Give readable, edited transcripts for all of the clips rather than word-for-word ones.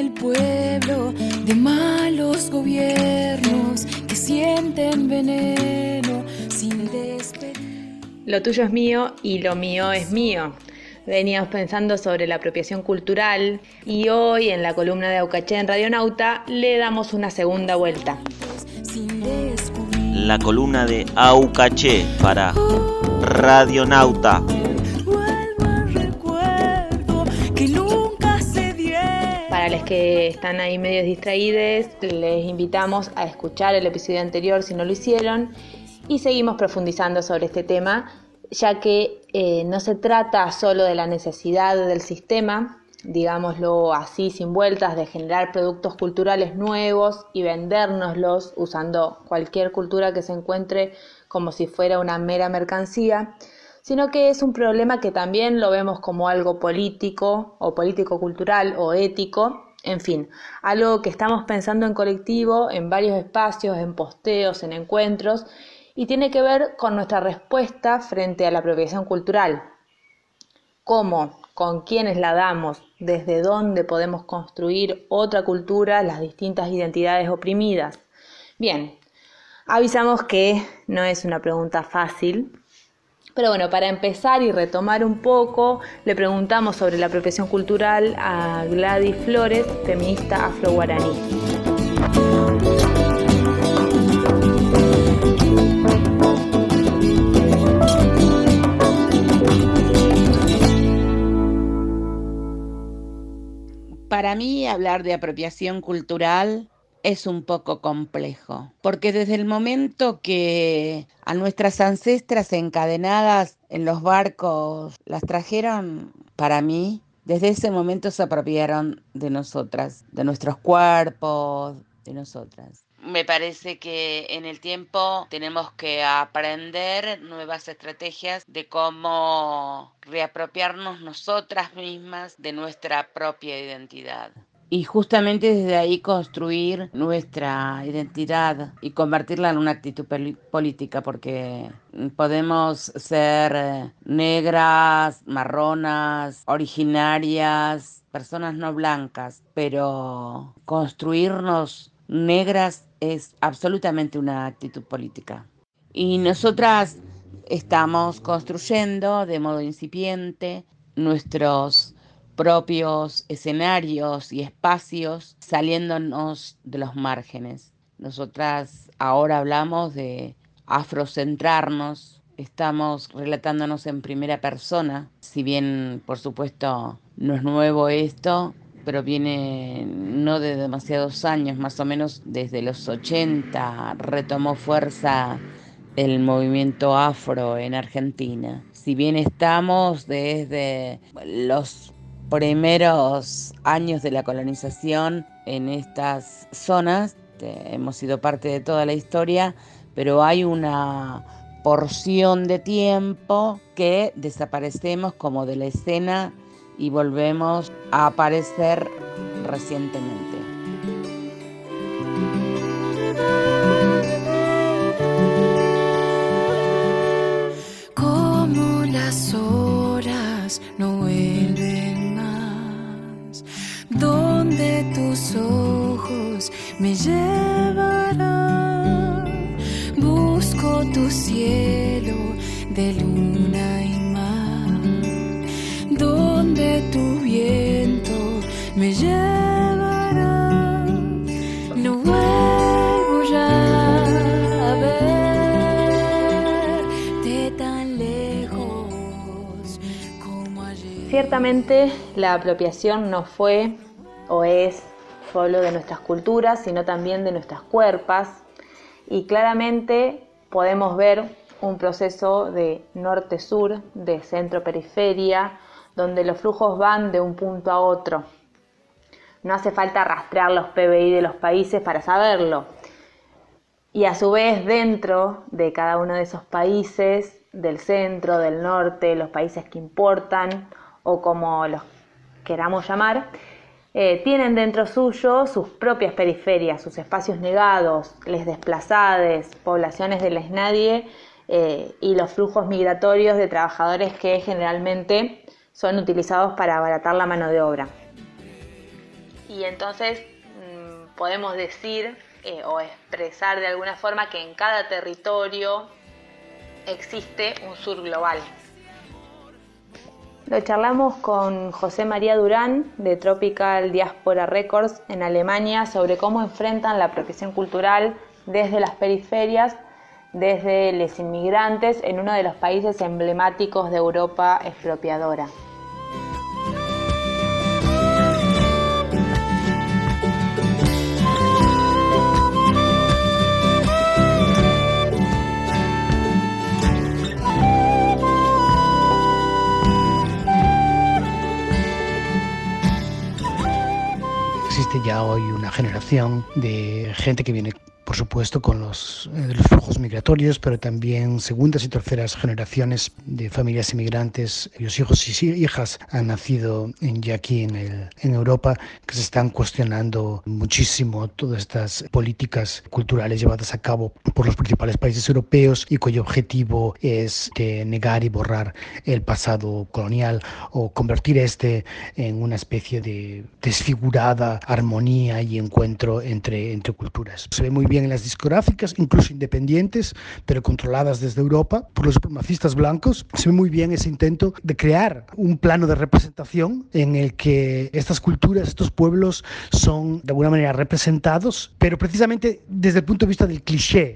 el pueblo de malos gobiernos que sienten veneno sin despedir. Lo tuyo es mío y lo mío es mío. Veníamos pensando sobre la apropiación cultural y hoy en la columna de Aucaché en Radionauta le damos una segunda vuelta. La columna de Aucaché para Radionauta. Para los que están ahí medio distraídos, les invitamos a escuchar el episodio anterior si no lo hicieron y seguimos profundizando sobre este tema, ya que no se trata solo de la necesidad del sistema, digámoslo así sin vueltas, de generar productos culturales nuevos y vendérnoslos usando cualquier cultura que se encuentre como si fuera una mera mercancía, sino que es un problema que también lo vemos como algo político o político-cultural o ético, en fin, algo que estamos pensando en colectivo, en varios espacios, en posteos, en encuentros, y tiene que ver con nuestra respuesta frente a la apropiación cultural. ¿Cómo? ¿Con quiénes la damos? ¿Desde dónde podemos construir otra cultura, las distintas identidades oprimidas? Bien, avisamos que no es una pregunta fácil, pero bueno, para empezar y retomar un poco, le preguntamos sobre la apropiación cultural a Gladys Flores, feminista afro-guaraní. Para mí, hablar de apropiación cultural es un poco complejo, porque desde el momento que a nuestras ancestras encadenadas en los barcos las trajeron, para mí, desde ese momento se apropiaron de nosotras, de nuestros cuerpos, de nosotras. Me parece que en el tiempo tenemos que aprender nuevas estrategias de cómo reapropiarnos nosotras mismas de nuestra propia identidad. Y justamente desde ahí construir nuestra identidad y convertirla en una actitud política, porque podemos ser negras, marronas, originarias, personas no blancas, pero construirnos negras es absolutamente una actitud política. Y nosotras estamos construyendo de modo incipiente nuestros propios escenarios y espacios, saliéndonos de los márgenes. Nosotras ahora hablamos de afrocentrarnos, estamos relatándonos en primera persona, si bien por supuesto no es nuevo esto, pero viene no de demasiados años, más o menos desde los 80 retomó fuerza el movimiento afro en Argentina. Si bien estamos desde los primeros años de la colonización en estas zonas, hemos sido parte de toda la historia, pero hay una porción de tiempo que desaparecemos como de la escena y volvemos a aparecer recientemente. Como las horas no vuelven más, donde tus ojos me llevarán, busco tu cielo de luna y mar, donde tu viento me llevará, no vuelvo ya a verte tan lejos como ayer. Ciertamente la apropiación no fue o es solo de nuestras culturas, sino también de nuestras cuerpos, y claramente podemos ver un proceso de norte-sur, de centro-periferia, donde los flujos van de un punto a otro. No hace falta rastrear los PBI de los países para saberlo. Y a su vez, dentro de cada uno de esos países, del centro, del norte, los países que importan, o como los queramos llamar, tienen dentro suyo sus propias periferias, sus espacios negados, les desplazades, poblaciones de les nadie, y los flujos migratorios de trabajadores que generalmente son utilizados para abaratar la mano de obra. y entonces podemos decir o expresar de alguna forma que en cada territorio existe un sur global. Lo charlamos con José María Durán de Tropical Diaspora Records en Alemania sobre cómo enfrentan la apropiación cultural desde las periferias, desde los inmigrantes en uno de los países emblemáticos de Europa expropiadora. Existe ya hoy una generación de gente que viene, por supuesto, con los flujos migratorios, pero también segundas y terceras generaciones de familias inmigrantes, cuyos hijos y hijas han nacido ya aquí en Europa, que se están cuestionando muchísimo todas estas políticas culturales llevadas a cabo por los principales países europeos y cuyo objetivo es de negar y borrar el pasado colonial o convertir en una especie de desfigurada armonía y encuentro entre culturas. Se ve muy bien en las discográficas, incluso independientes, pero controladas desde Europa por los supremacistas blancos. Se ve muy bien ese intento de crear un plano de representación en el que estas culturas, estos pueblos son de alguna manera representados, pero precisamente desde el punto de vista del cliché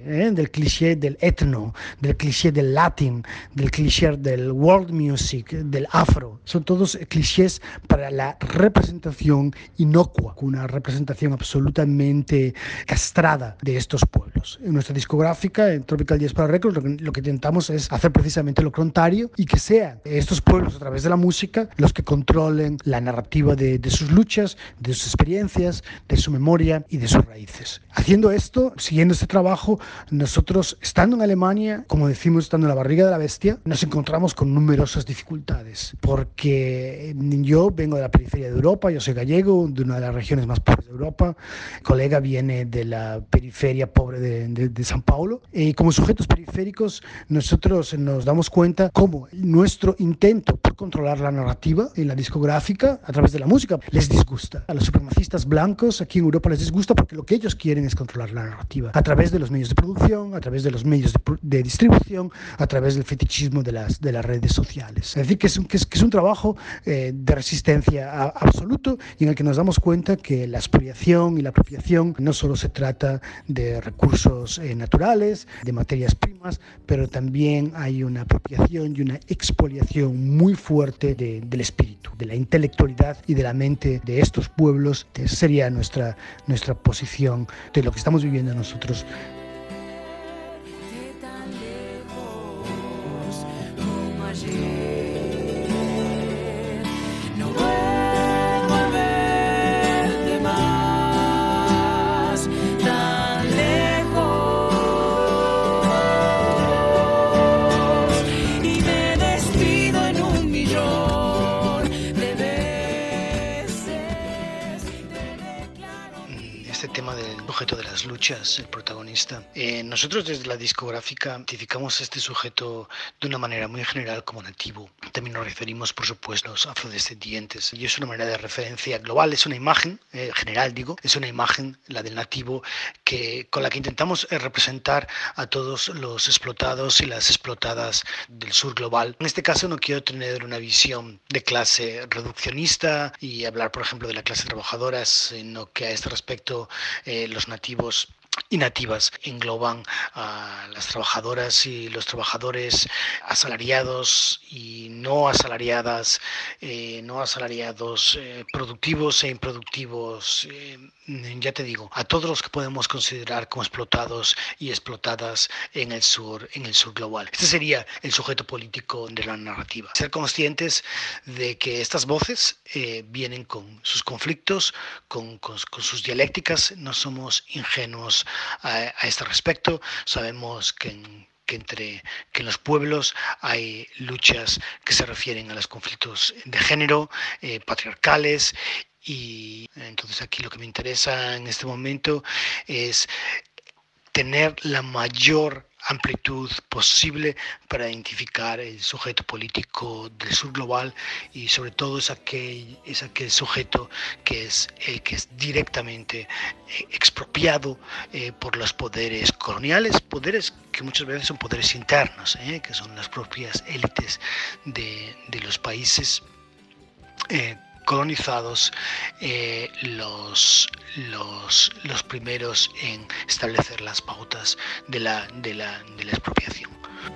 del etno, del cliché del latín, del cliché del world music, del afro. Son todos clichés para la representación inocua, una representación absolutamente castrada de estos pueblos. En nuestra discográfica, en Tropical Diaspora Records, lo que intentamos es hacer precisamente lo contrario y que sean estos pueblos, a través de la música, los que controlen la narrativa de sus luchas, de sus experiencias, de su memoria y de sus raíces. Haciendo esto, siguiendo este trabajo, nosotros, estando en Alemania, como decimos, estando en la barriga de la bestia, nos encontramos con numerosas dificultades, porque yo vengo de la periferia de Europa, yo soy gallego, de una de las regiones más pobres de Europa, mi colega viene de la periferia pobre de San Paulo, y como sujetos periféricos nosotros nos damos cuenta cómo nuestro intento por controlar la narrativa en la discográfica a través de la música les disgusta. A los supremacistas blancos aquí en Europa les disgusta porque lo que ellos quieren es controlar la narrativa a través de los medios de producción, a través de los medios de distribución, a través del fetichismo de las redes sociales. Es decir, que es un trabajo de resistencia absoluto, y en el que nos damos cuenta que la expoliación y la apropiación no solo se trata de recursos naturales, de materias primas, pero también hay una apropiación y una expoliación muy fuerte del espíritu, de la intelectualidad y de la mente de estos pueblos. Esa sería nuestra posición de lo que estamos viviendo nosotros. Sujeto de las luchas, el protagonista. Nosotros desde la discográfica identificamos a este sujeto de una manera muy general como nativo. También nos referimos, por supuesto, a los afrodescendientes. Y es una manera de referencia global, es una imagen, general digo, es una imagen, la del nativo, con la que intentamos representar a todos los explotados y las explotadas del sur global. En este caso no quiero tener una visión de clase reduccionista y hablar, por ejemplo, de la clase trabajadora, sino que a este respecto los nativos y nativas engloban a las trabajadoras y los trabajadores asalariados y no asalariados, productivos e improductivos, ya te digo, a todos los que podemos considerar como explotados y explotadas en el sur global. Este sería el sujeto político de la narrativa. Ser conscientes de que estas voces vienen con sus conflictos, con sus dialécticas. No somos ingenuos a este respecto. Sabemos que en los pueblos hay luchas que se refieren a los conflictos de género, patriarcales, y entonces aquí lo que me interesa en este momento es tener la mayor amplitud posible para identificar el sujeto político del sur global, y sobre todo es aquel sujeto que es directamente expropiado por los poderes coloniales, poderes que muchas veces son poderes internos, que son las propias élites de los países colonizados, los primeros en establecer las pautas de la expropiación.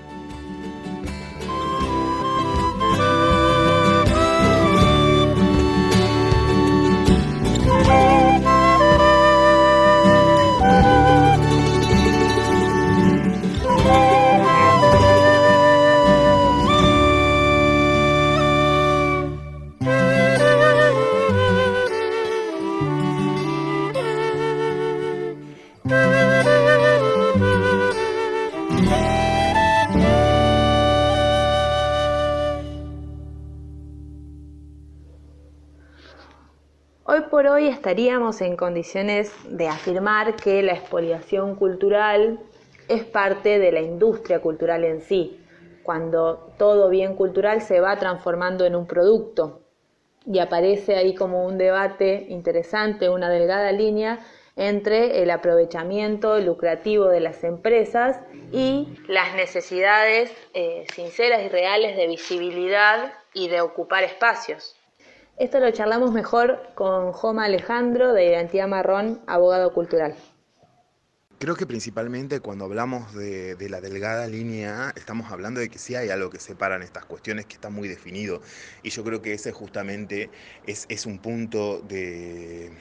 Hoy por hoy estaríamos en condiciones de afirmar que la expoliación cultural es parte de la industria cultural en sí, cuando todo bien cultural se va transformando en un producto, y aparece ahí como un debate interesante, una delgada línea entre el aprovechamiento lucrativo de las empresas y las necesidades sinceras y reales de visibilidad y de ocupar espacios. Esto lo charlamos mejor con Joma Alejandro, de Identidad Marrón, abogado cultural. Creo que principalmente cuando hablamos de la delgada línea, estamos hablando de que sí hay algo que separan estas cuestiones, que está muy definido. Y yo creo que ese justamente es un punto de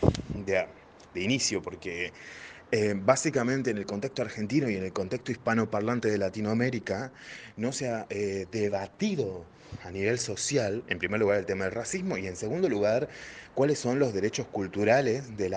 inicio, porque básicamente en el contexto argentino y en el contexto hispanoparlante de Latinoamérica no se ha debatido a nivel social, en primer lugar, el tema del racismo, y en segundo lugar, cuáles son los derechos culturales de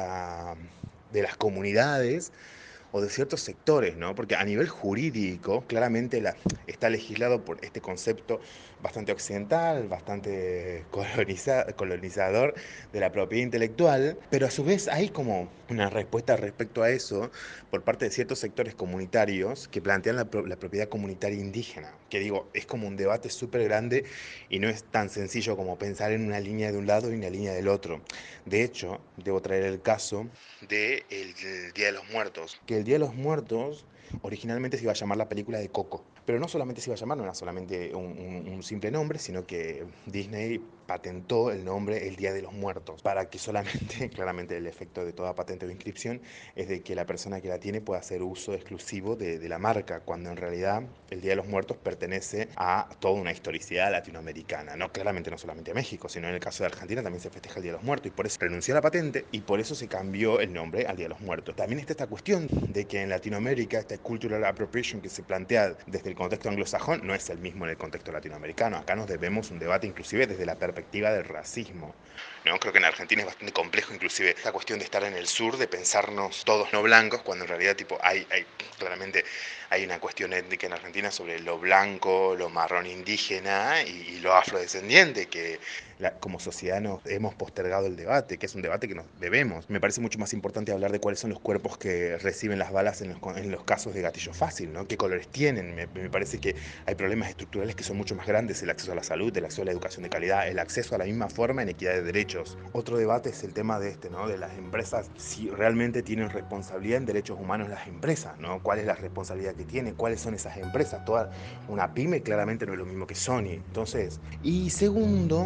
las comunidades o de ciertos sectores, ¿no? Porque a nivel jurídico, claramente está legislado por este concepto bastante occidental, bastante colonizador de la propiedad intelectual, pero a su vez hay como una respuesta respecto a eso por parte de ciertos sectores comunitarios que plantean la propiedad comunitaria indígena, que digo, es como un debate súper grande y no es tan sencillo como pensar en una línea de un lado y una línea del otro. De hecho, debo traer el caso del Día de los Muertos, que el Día de los Muertos originalmente se iba a llamar la película de Coco, pero no solamente se iba a llamar, no era solamente un simple nombre, sino que Disney patentó el nombre El Día de los Muertos, para que solamente, claramente el efecto de toda patente o inscripción es de que la persona que la tiene pueda hacer uso exclusivo de la marca, cuando en realidad el Día de los Muertos pertenece a toda una historicidad latinoamericana, no claramente no solamente a México, sino en el caso de Argentina también se festeja el Día de los Muertos, y por eso renunció a la patente y por eso se cambió el nombre al Día de los Muertos. También está esta cuestión de que en Latinoamérica esta cultural appropriation que se plantea desde el contexto anglosajón no es el mismo en el contexto latinoamericano. Acá nos debemos un debate inclusive desde la perspectiva del racismo, ¿no? Creo que en Argentina es bastante complejo inclusive esta cuestión de estar en el sur, de pensarnos todos no blancos, cuando en realidad claramente hay una cuestión étnica en Argentina sobre lo blanco, lo marrón indígena y lo afrodescendiente, que como sociedad nos hemos postergado el debate, que es un debate que nos debemos. Me parece mucho más importante hablar de cuáles son los cuerpos que reciben las balas en los casos de gatillo fácil, ¿no? ¿Qué colores tienen? Me parece que hay problemas estructurales que son mucho más grandes: el acceso a la salud, el acceso a la educación de calidad, el acceso a la misma forma en equidad de derechos. Otro debate es el tema ¿no? de las empresas, si realmente tienen responsabilidad en derechos humanos las empresas, ¿no? ¿Cuál es la responsabilidad que tienen? ¿Cuáles son esas empresas? Toda una pyme claramente no es lo mismo que Sony. Entonces, y segundo,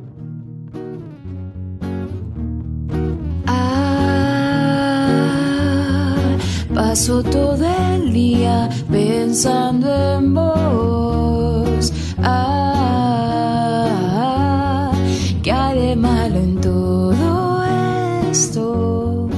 paso todo el día pensando en vos. ¿Qué hay de malo en todo esto?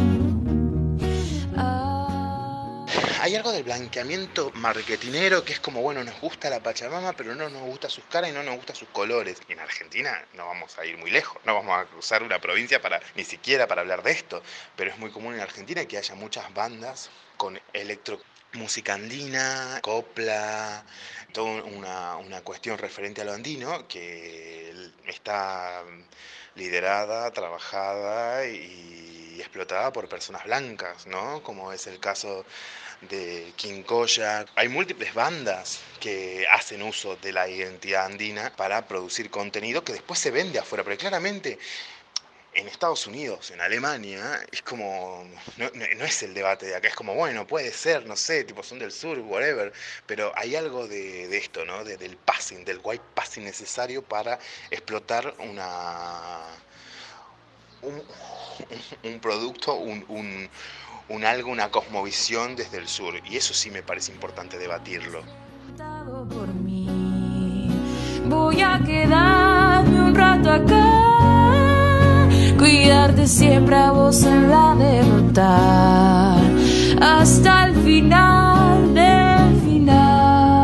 Hay algo del blanqueamiento marketinero que es como, bueno, nos gusta la Pachamama, pero no nos gusta sus caras y no nos gustan sus colores. Y en Argentina no vamos a ir muy lejos, no vamos a cruzar una provincia ni siquiera para hablar de esto, pero es muy común en Argentina que haya muchas bandas con música andina, copla, toda una cuestión referente a lo andino que está liderada, trabajada y explotada por personas blancas, ¿no? Como es el caso de Quincoya. Hay múltiples bandas que hacen uso de la identidad andina para producir contenido que después se vende afuera, pero claramente en Estados Unidos, en Alemania, es como, no es el debate de acá, es como, bueno, puede ser, no sé, tipo son del sur, whatever, pero hay algo de esto, ¿no? Del passing, del white passing necesario para explotar un, un producto, un algo, una cosmovisión desde el sur, y eso sí me parece importante debatirlo. Por mí, voy a quedarme un rato acá, cuidarte siempre a vos en la derrota, hasta el final del final.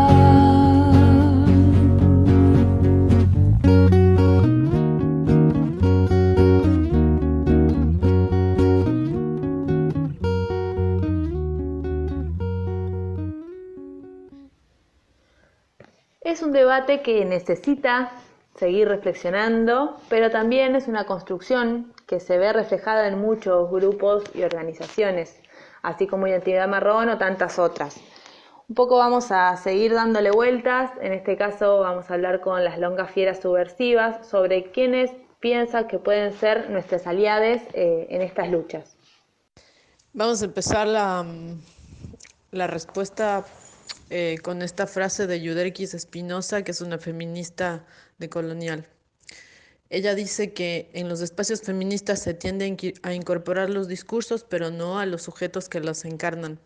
Es un debate que necesita seguir reflexionando, pero también es una construcción que se ve reflejada en muchos grupos y organizaciones, así como Identidad Marrón o tantas otras. Un poco vamos a seguir dándole vueltas, en este caso vamos a hablar con las longas fieras subversivas sobre quiénes piensan que pueden ser nuestras aliadas en estas luchas. Vamos a empezar la respuesta con esta frase de Yuderquis Espinosa, que es una feminista decolonial. Ella dice que en los espacios feministas se tiende a incorporar los discursos, pero no a los sujetos que los encarnan.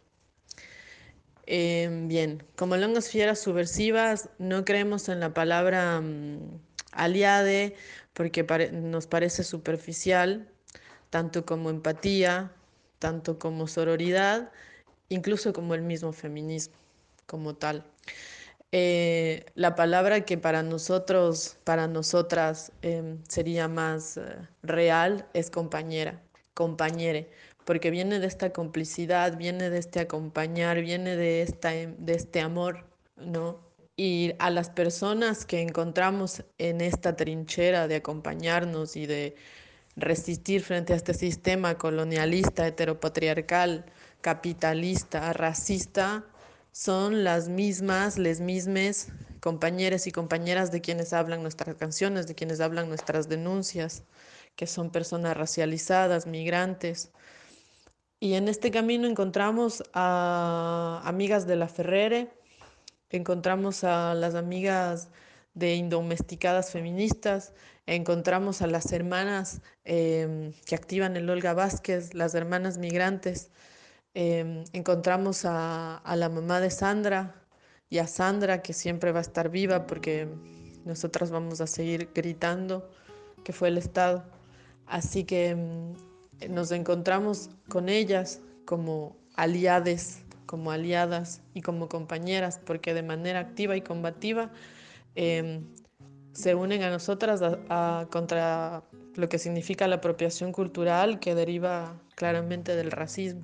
Bien, como longas fieras subversivas, no creemos en la palabra aliade, porque nos parece superficial, tanto como empatía, tanto como sororidad, incluso como el mismo feminismo como tal. La palabra que para nosotros, para nosotras sería más real es compañera, compañere, porque viene de esta complicidad, viene de este acompañar, viene de este amor, ¿no? Y a las personas que encontramos en esta trinchera de acompañarnos y de resistir frente a este sistema colonialista, heteropatriarcal, capitalista, racista, son las mismas, les mismes compañeros y compañeras de quienes hablan nuestras canciones, de quienes hablan nuestras denuncias, que son personas racializadas, migrantes. Y en este camino encontramos a amigas de la Ferrere, encontramos a las amigas de Indomesticadas Feministas, encontramos a las hermanas que activan el Olga Vázquez, las hermanas migrantes, encontramos a la mamá de Sandra y a Sandra, que siempre va a estar viva porque nosotras vamos a seguir gritando que fue el Estado. Así que nos encontramos con ellas como aliades, como aliadas y como compañeras, porque de manera activa y combativa se unen a nosotras contra lo que significa la apropiación cultural que deriva claramente del racismo.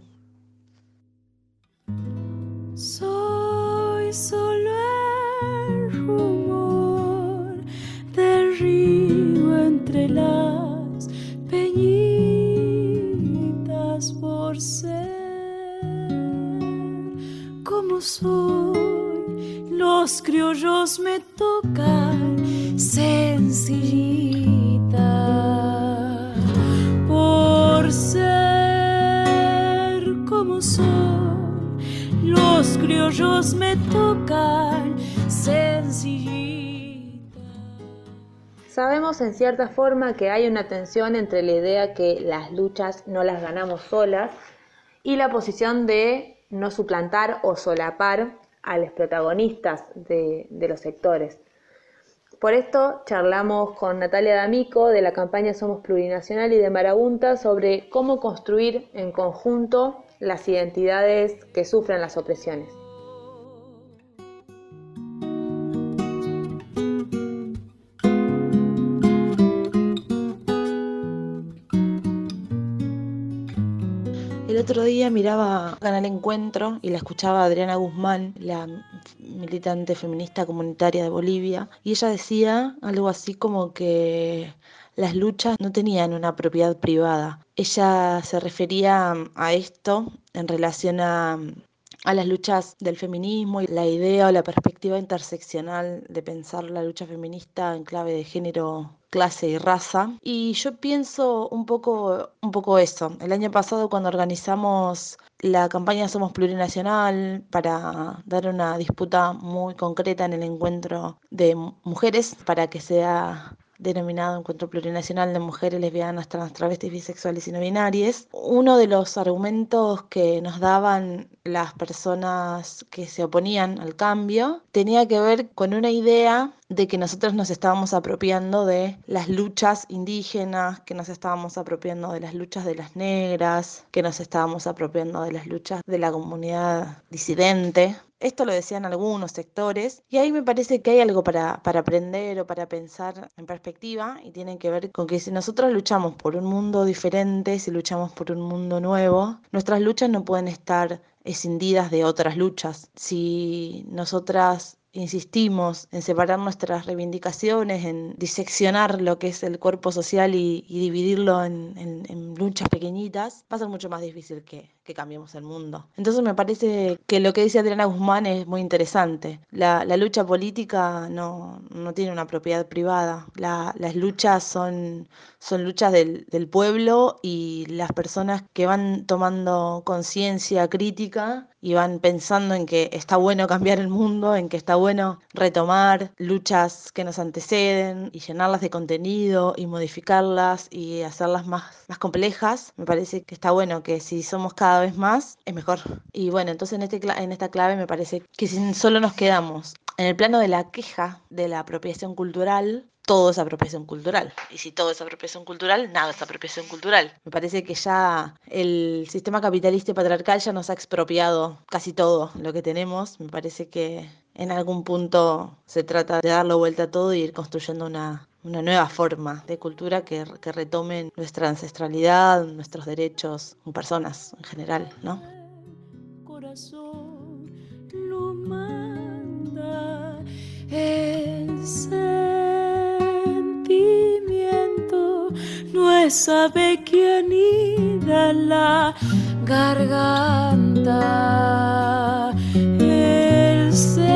Soy solo el rumor del río entre las peñitas por ser como soy. Los criollos me tocan sencillita por ser como soy. Los criollos me tocan sencillita. Sabemos en cierta forma que hay una tensión entre la idea que las luchas no las ganamos solas y la posición de no suplantar o solapar a los protagonistas de los sectores. Por esto charlamos con Natalia D'Amico de la campaña Somos Plurinacional y de Marabunta sobre cómo construir en conjunto las identidades que sufren las opresiones. El otro día miraba Canal Encuentro y la escuchaba a Adriana Guzmán, la militante feminista comunitaria de Bolivia, y ella decía algo así como que las luchas no tenían una propiedad privada. Ella se refería a esto en relación a las luchas del feminismo y la idea o la perspectiva interseccional de pensar la lucha feminista en clave de género, clase y raza. Y yo pienso un poco eso. El año pasado, cuando organizamos la campaña Somos Plurinacional para dar una disputa muy concreta en el encuentro de mujeres para que sea denominado Encuentro Plurinacional de Mujeres Lesbianas, Trans, Travestis, Bisexuales y No Binarias, uno de los argumentos que nos daban las personas que se oponían al cambio tenía que ver con una idea de que nosotros nos estábamos apropiando de las luchas indígenas, que nos estábamos apropiando de las luchas de las negras, que nos estábamos apropiando de las luchas de la comunidad disidente. Esto lo decían algunos sectores y ahí me parece que hay algo para aprender o para pensar en perspectiva, y tiene que ver con que si nosotros luchamos por un mundo diferente, si luchamos por un mundo nuevo, nuestras luchas no pueden estar escindidas de otras luchas. Si nosotras insistimos en separar nuestras reivindicaciones, en diseccionar lo que es el cuerpo social y dividirlo en luchas pequeñitas, va a ser mucho más difícil que cambiemos el mundo. Entonces me parece que lo que dice Adriana Guzmán es muy interesante. La lucha política no tiene una propiedad privada. Las luchas son luchas del pueblo, y las personas que van tomando conciencia crítica y van pensando en que está bueno cambiar el mundo, en que está bueno retomar luchas que nos anteceden y llenarlas de contenido y modificarlas y hacerlas más complejas. Me parece que está bueno, que si somos cada vez más, es mejor. Y bueno, entonces en esta clave me parece que si solo nos quedamos en el plano de la queja de la apropiación cultural, todo es apropiación cultural. Y si todo es apropiación cultural, nada es apropiación cultural. Me parece que ya el sistema capitalista y patriarcal ya nos ha expropiado casi todo lo que tenemos. Me parece que en algún punto se trata de darle vuelta a todo y ir construyendo una nueva forma de cultura que retome nuestra ancestralidad, nuestros derechos como personas en general, ¿no? Corazón lo manda el sentimiento, no es ave que anida la garganta. El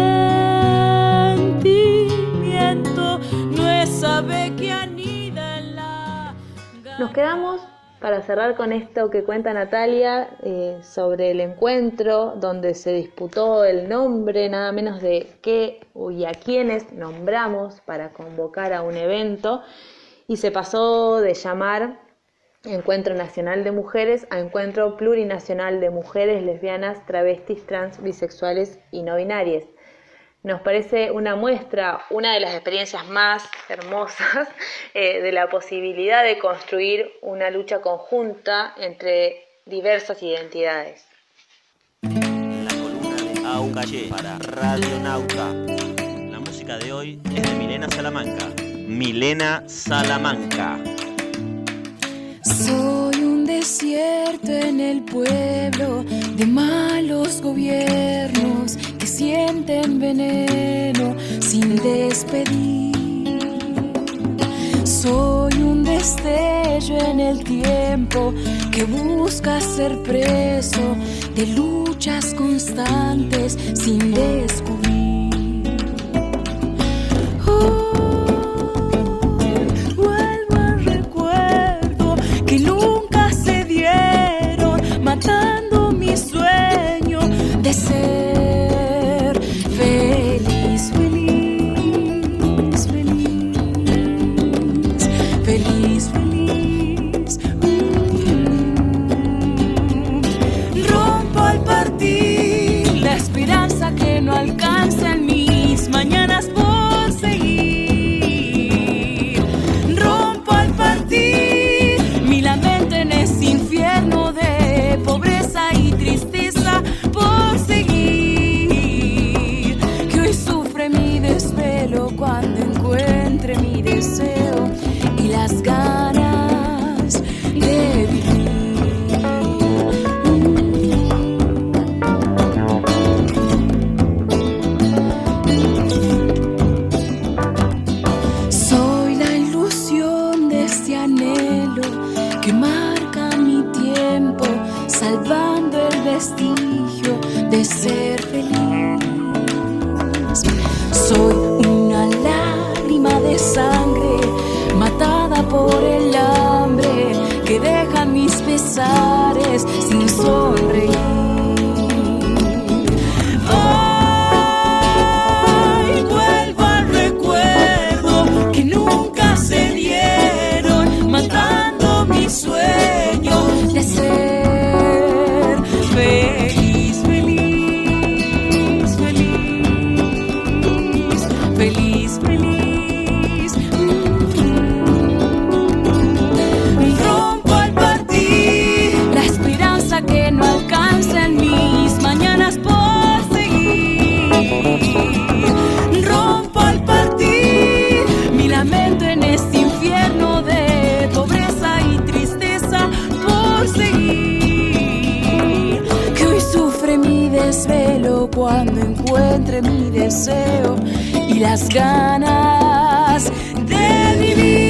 sentimiento no es ave que anida la garganta. Nos quedamos para cerrar con esto que cuenta Natalia sobre el encuentro donde se disputó el nombre, nada menos de qué y a quiénes nombramos para convocar a un evento, y se pasó de llamar Encuentro Nacional de Mujeres a Encuentro Plurinacional de Mujeres Lesbianas, Travestis, Trans, Bisexuales y No Binarias. Nos parece una muestra, una de las experiencias más hermosas de la posibilidad de construir una lucha conjunta entre diversas identidades. La columna de AUCACHE para Radionauta. La música de hoy es de Milena Salamanca. Milena Salamanca. Soy un desierto en el pueblo de malos gobiernos que sienten veneno sin despedir. Soy un destello en el tiempo que busca ser preso de luchas constantes sin descubrir. Matando mi sueño de ser feliz, feliz, feliz, feliz, feliz. Rompo al partir la esperanza que no alcanza en mis mañanas por seguir. Rompo al partir mi lamento en ese infierno de pobreza y tristeza por seguir, que hoy sufre mi desvelo cuando encuentre mi deseo y las ganas de vivir. pesares sin sonreír. Hoy vuelvo al recuerdo que nunca se dieron, matando mi sueño de ser feliz, feliz, feliz, feliz, feliz. Rompo al partir la esperanza que no alcanza en mis mañanas por seguir. Rompo al partir mi lamento en este infierno de pobreza y tristeza por seguir. Que hoy sufre mi desvelo cuando encuentre mi deseo y las ganas de vivir.